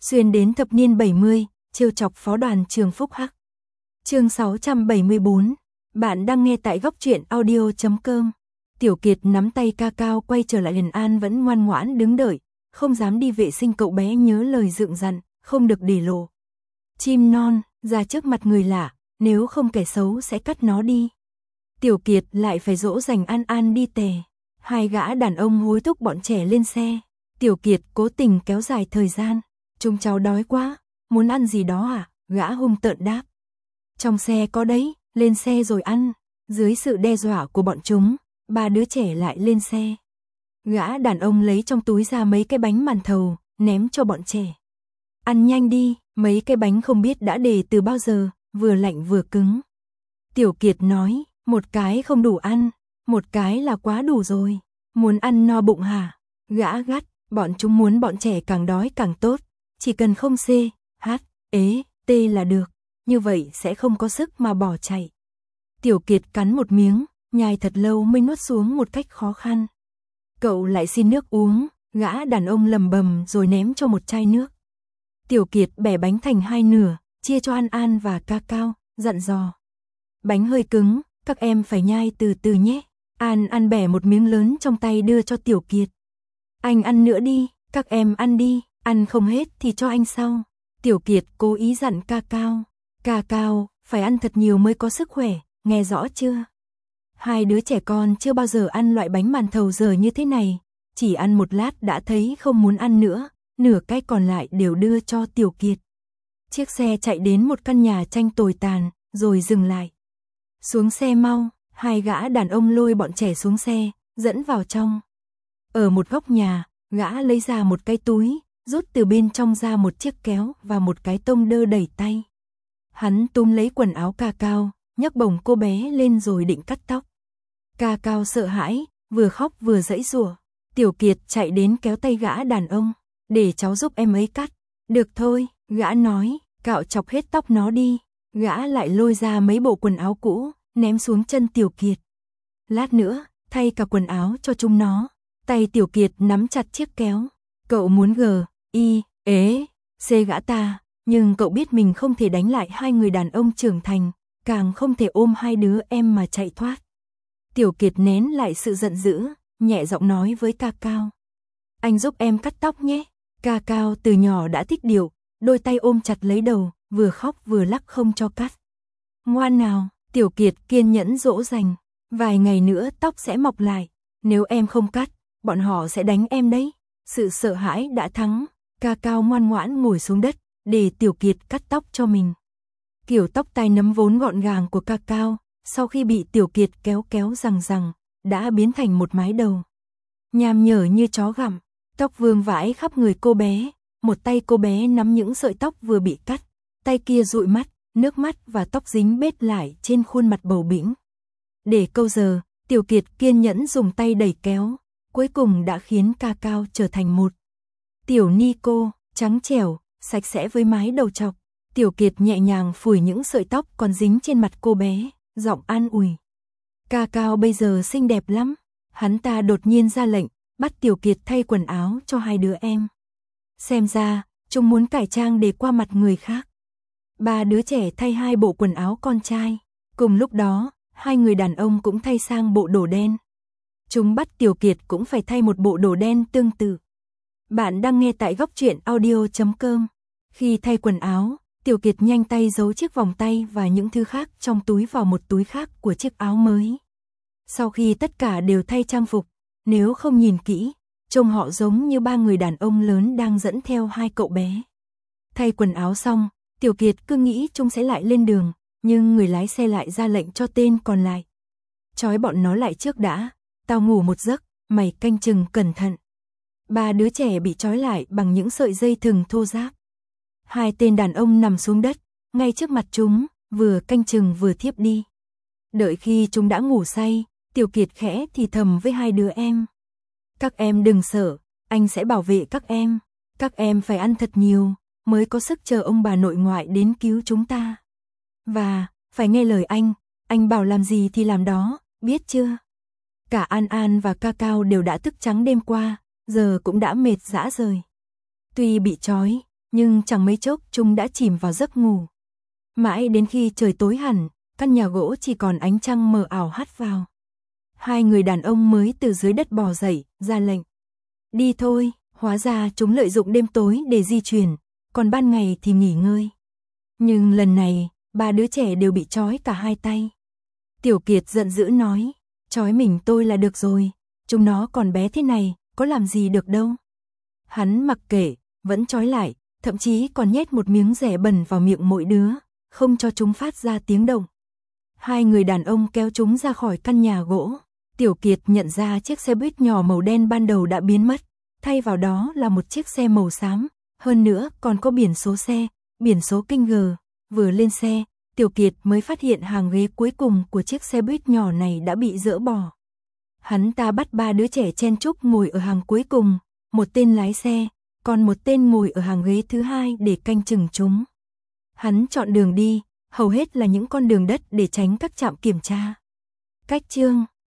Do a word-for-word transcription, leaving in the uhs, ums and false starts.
xuyên đến thập niên bảy mươi, trêu chọc phó đoàn trường Phúc Hắc. Chương sáu trăm bảy mươi bốn, bạn đang nghe tại góc truyện audio chấm com. Tiểu Kiệt nắm tay Ca Cao quay trở lại, Liền An vẫn ngoan ngoãn đứng đợi, không dám đi vệ sinh. Cậu bé nhớ lời dượng dặn, không được để lộ chim non ra trước mặt người lạ, nếu không kẻ xấu sẽ cắt nó đi. Tiểu Kiệt lại phải dỗ dành An An đi tè. Hai gã đàn ông hối thúc bọn trẻ lên xe. Tiểu Kiệt cố tình kéo dài thời gian. Chúng cháu đói quá, muốn ăn gì đó à? Gã hung tợn đáp. Trong xe có đấy, lên xe rồi ăn. Dưới sự đe dọa của bọn chúng, ba đứa trẻ lại lên xe. Gã đàn ông lấy trong túi ra mấy cái bánh màn thầu, ném cho bọn trẻ. Ăn nhanh đi, mấy cái bánh không biết đã để từ bao giờ, vừa lạnh vừa cứng. Tiểu Kiệt nói, một cái không đủ ăn, một cái là quá đủ rồi. Muốn ăn no bụng hả? Gã gắt, bọn chúng muốn bọn trẻ càng đói càng tốt. Chỉ cần không C, H, ế, T là được, như vậy sẽ không có sức mà bỏ chạy. Tiểu Kiệt cắn một miếng, nhai thật lâu mới nuốt xuống một cách khó khăn. Cậu lại xin nước uống, gã đàn ông lầm bầm rồi ném cho một chai nước. Tiểu Kiệt bẻ bánh thành hai nửa, chia cho An An và Ca Cao, dặn dò. Bánh hơi cứng, các em phải nhai từ từ nhé. An An bẻ một miếng lớn trong tay đưa cho Tiểu Kiệt. Anh ăn nữa đi, các em ăn đi, ăn không hết thì cho anh sau. Tiểu Kiệt cố ý dặn Ca Cao. Ca Cao, phải ăn thật nhiều mới có sức khỏe, nghe rõ chưa? Hai đứa trẻ con chưa bao giờ ăn loại bánh màn thầu dở như thế này, chỉ ăn một lát đã thấy không muốn ăn nữa, nửa cái còn lại đều đưa cho Tiểu Kiệt. Chiếc xe chạy đến một căn nhà tranh tồi tàn, rồi dừng lại. Xuống xe mau, hai gã đàn ông lôi bọn trẻ xuống xe, dẫn vào trong. Ở một góc nhà, gã lấy ra một cái túi, rút từ bên trong ra một chiếc kéo và một cái tông đơ đẩy tay. Hắn túm lấy quần áo Ca Cao, nhấc bổng cô bé lên rồi định cắt tóc. Ca Cao sợ hãi, vừa khóc vừa giãy giụa. Tiểu Kiệt chạy đến kéo tay gã đàn ông, để cháu giúp em ấy cắt. Được thôi, gã nói, cạo chọc hết tóc nó đi. Gã lại lôi ra mấy bộ quần áo cũ, ném xuống chân Tiểu Kiệt. Lát nữa, thay cả quần áo cho chúng nó. Tay Tiểu Kiệt nắm chặt chiếc kéo. Cậu muốn G, I, ế, C gã ta, nhưng cậu biết mình không thể đánh lại hai người đàn ông trưởng thành, càng không thể ôm hai đứa em mà chạy thoát. Tiểu Kiệt nén lại sự giận dữ, nhẹ giọng nói với Ca Cao. Anh giúp em cắt tóc nhé. Ca Cao từ nhỏ đã thích điệu, đôi tay ôm chặt lấy đầu, vừa khóc vừa lắc không cho cắt. Ngoan nào, Tiểu Kiệt kiên nhẫn dỗ dành. Vài ngày nữa tóc sẽ mọc lại, nếu em không cắt, bọn họ sẽ đánh em đấy. Sự sợ hãi đã thắng, Ca Cao ngoan ngoãn ngồi xuống đất, để Tiểu Kiệt cắt tóc cho mình. Kiểu tóc tai nấm vốn gọn gàng của Ca Cao, sau khi bị Tiểu Kiệt kéo kéo rằng rằng, đã biến thành một mái đầu nham nhở như chó gặm. Tóc vương vãi khắp người cô bé, một tay cô bé nắm những sợi tóc vừa bị cắt, tay kia dụi mắt, nước mắt và tóc dính bết lại trên khuôn mặt bầu bĩnh. Để câu giờ, Tiểu Kiệt kiên nhẫn dùng tay đẩy kéo, cuối cùng đã khiến Ca Cao trở thành một tiểu ni cô, trắng trẻo, sạch sẽ với mái đầu chọc. Tiểu Kiệt nhẹ nhàng phủi những sợi tóc còn dính trên mặt cô bé, giọng an ủi. Ca Cao bây giờ xinh đẹp lắm. Hắn ta đột nhiên ra lệnh, bắt Tiểu Kiệt thay quần áo cho hai đứa em. Xem ra, chúng muốn cải trang để qua mặt người khác. Ba đứa trẻ thay hai bộ quần áo con trai. Cùng lúc đó, hai người đàn ông cũng thay sang bộ đồ đen. Chúng bắt Tiểu Kiệt cũng phải thay một bộ đồ đen tương tự. Bạn đang nghe tại góc truyện audio chấm com. Khi thay quần áo, Tiểu Kiệt nhanh tay giấu chiếc vòng tay và những thứ khác trong túi vào một túi khác của chiếc áo mới. Sau khi tất cả đều thay trang phục, nếu không nhìn kỹ, trông họ giống như ba người đàn ông lớn đang dẫn theo hai cậu bé. Thay quần áo xong, Tiểu Kiệt cứ nghĩ chúng sẽ lại lên đường, nhưng người lái xe lại ra lệnh cho tên còn lại. Trói bọn nó lại trước đã, tao ngủ một giấc, mày canh chừng cẩn thận. Ba đứa trẻ bị trói lại bằng những sợi dây thừng thô ráp. Hai tên đàn ông nằm xuống đất, ngay trước mặt chúng, vừa canh chừng vừa thiếp đi. Đợi khi chúng đã ngủ say, Tiểu Kiệt khẽ thì thầm với hai đứa em. Các em đừng sợ, anh sẽ bảo vệ các em. Các em phải ăn thật nhiều, mới có sức chờ ông bà nội ngoại đến cứu chúng ta. Và, phải nghe lời anh, anh bảo làm gì thì làm đó, biết chưa? Cả An An và Ca Cao đều đã thức trắng đêm qua, giờ cũng đã mệt rã rời. Tuy bị trói, nhưng chẳng mấy chốc chúng đã chìm vào giấc ngủ. Mãi đến khi trời tối hẳn, căn nhà gỗ chỉ còn ánh trăng mờ ảo hắt vào. Hai người đàn ông mới từ dưới đất bò dậy, ra lệnh. Đi thôi, hóa ra chúng lợi dụng đêm tối để di chuyển, còn ban ngày thì nghỉ ngơi. Nhưng lần này, ba đứa trẻ đều bị trói cả hai tay. Tiểu Kiệt giận dữ nói, trói mình tôi là được rồi, chúng nó còn bé thế này, có làm gì được đâu. Hắn mặc kệ, vẫn trói lại, thậm chí còn nhét một miếng dẻ bẩn vào miệng mỗi đứa, không cho chúng phát ra tiếng động. Hai người đàn ông kéo chúng ra khỏi căn nhà gỗ. Tiểu Kiệt nhận ra chiếc xe buýt nhỏ màu đen ban đầu đã biến mất, thay vào đó là một chiếc xe màu xám, hơn nữa còn có biển số xe, biển số kinh gờ. Vừa lên xe, Tiểu Kiệt mới phát hiện hàng ghế cuối cùng của chiếc xe buýt nhỏ này đã bị dỡ bỏ. Hắn ta bắt ba đứa trẻ chen chúc ngồi ở hàng cuối cùng, một tên lái xe, còn một tên ngồi ở hàng ghế thứ hai để canh chừng chúng. Hắn chọn đường đi, hầu hết là những con đường đất để tránh các trạm kiểm tra. Cách chương